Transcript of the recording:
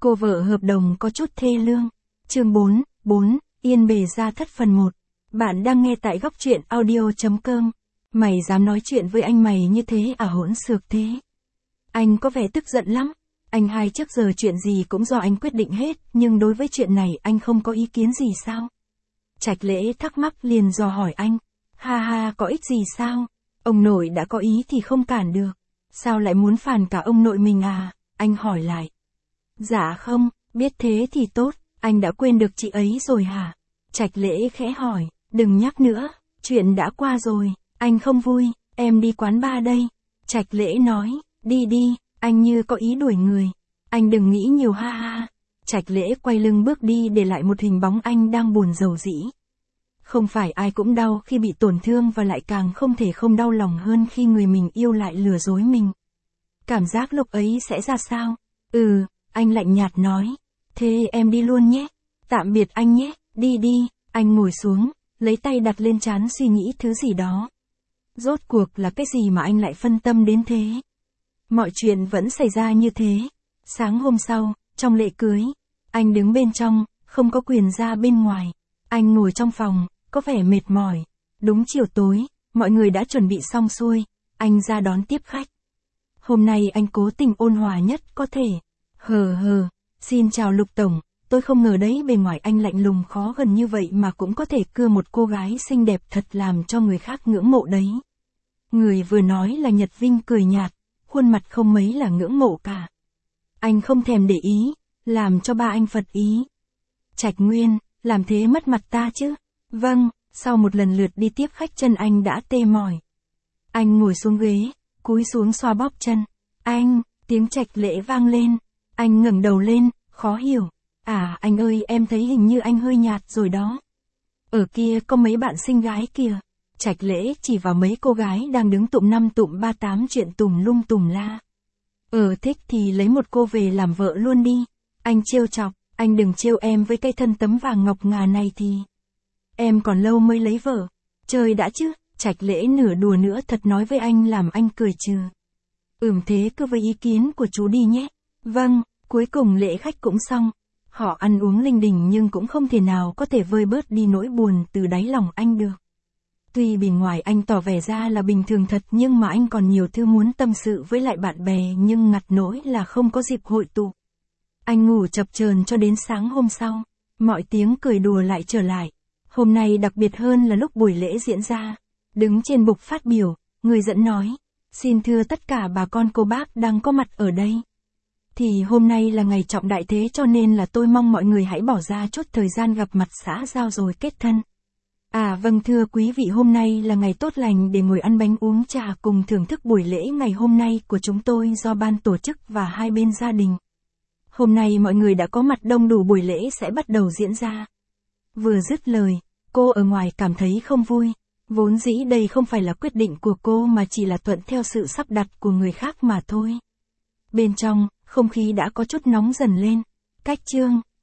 Cô vợ hợp đồng có chút thê lương. Chương 4, Yên bề gia thất phần 1. Bạn đang nghe tại góc truyện audio.com. Mày dám nói chuyện với anh mày như thế à, hỗn xược thế. Anh có vẻ tức giận lắm. Anh hai trước giờ chuyện gì cũng do anh quyết định hết, nhưng đối với chuyện này anh không có ý kiến gì sao? Trạch Lễ thắc mắc liền dò hỏi anh. Ha ha, có ích gì sao? Ông nội đã có ý thì không cản được. Sao lại muốn phản cả ông nội mình à? Anh hỏi lại. Dạ không, biết thế thì tốt, anh đã quên được chị ấy rồi hả? Trạch Lễ khẽ hỏi, đừng nhắc nữa, chuyện đã qua rồi, anh không vui, em đi quán bar đây. Trạch Lễ nói, đi đi, anh như có ý đuổi người. Anh đừng nghĩ nhiều ha ha. Trạch Lễ quay lưng bước đi để lại một hình bóng anh đang buồn rầu rĩ. Không phải ai cũng đau khi bị tổn thương và lại càng không thể không đau lòng hơn khi người mình yêu lại lừa dối mình. Cảm giác lúc ấy sẽ ra sao? Anh lạnh nhạt nói. Thế em đi luôn nhé. Tạm biệt anh nhé, đi đi. Anh ngồi xuống, lấy tay đặt lên trán suy nghĩ thứ gì đó. Rốt cuộc là cái gì mà anh lại phân tâm đến thế? Mọi chuyện vẫn xảy ra như thế. Sáng hôm sau, trong lễ cưới, anh đứng bên trong, không có quyền ra bên ngoài. Anh ngồi trong phòng, có vẻ mệt mỏi. Đúng chiều tối, mọi người đã chuẩn bị xong xuôi, anh ra đón tiếp khách. Hôm nay anh cố tình ôn hòa nhất có thể. Xin chào Lục Tổng, tôi không ngờ đấy bề ngoài anh lạnh lùng khó gần như vậy mà cũng có thể cưa một cô gái xinh đẹp thật làm cho người khác ngưỡng mộ đấy. Người vừa nói là Nhật Vinh cười nhạt, khuôn mặt không mấy là ngưỡng mộ cả. Anh không thèm để ý, làm cho ba anh phật ý. Trạch Nguyên, làm thế mất mặt ta chứ? Vâng, sau một lần lượt đi tiếp khách chân anh đã tê mỏi. Anh ngồi xuống ghế, cúi xuống xoa bóp chân. Anh, tiếng Trạch Lễ vang lên. Anh ngẩng đầu lên, khó hiểu. À anh ơi, em thấy hình như anh hơi nhạt rồi đó. Ở kia có mấy bạn xinh gái kìa. Trạch Lễ chỉ vào mấy cô gái đang đứng tụm năm tụm ba tám chuyện tùm lum tùm la. Thích thì lấy một cô về làm vợ luôn đi. Anh trêu chọc, anh đừng trêu em với cái thân tấm vàng ngọc ngà này thì. Em còn lâu mới lấy vợ. Chơi đã chứ, Trạch Lễ nửa đùa nữa thật nói với anh làm anh cười trừ. Thế cứ với ý kiến của chú đi nhé. Vâng, cuối cùng lễ khách cũng xong. Họ ăn uống linh đình nhưng cũng không thể nào có thể vơi bớt đi nỗi buồn từ đáy lòng anh được. Tuy bề ngoài anh tỏ vẻ ra là bình thường thật nhưng mà anh còn nhiều thứ muốn tâm sự với lại bạn bè nhưng ngặt nỗi là không có dịp hội tụ. Anh ngủ chập chờn cho đến sáng hôm sau. Mọi tiếng cười đùa lại trở lại. Hôm nay đặc biệt hơn là lúc buổi lễ diễn ra. Đứng trên bục phát biểu, người dẫn nói. Xin thưa tất cả bà con cô bác đang có mặt ở đây. Thì hôm nay là ngày trọng đại thế cho nên là tôi mong mọi người hãy bỏ ra chút thời gian gặp mặt xã giao rồi kết thân. Vâng thưa quý vị, hôm nay là ngày tốt lành để ngồi ăn bánh uống trà cùng thưởng thức buổi lễ ngày hôm nay của chúng tôi do ban tổ chức và hai bên gia đình. Hôm nay mọi người đã có mặt đông đủ, buổi lễ sẽ bắt đầu diễn ra. Vừa dứt lời, cô ở ngoài cảm thấy không vui. Vốn dĩ đây không phải là quyết định của cô mà chỉ là thuận theo sự sắp đặt của người khác mà thôi. Bên trong, không khí đã có chút nóng dần lên. Cách Trương,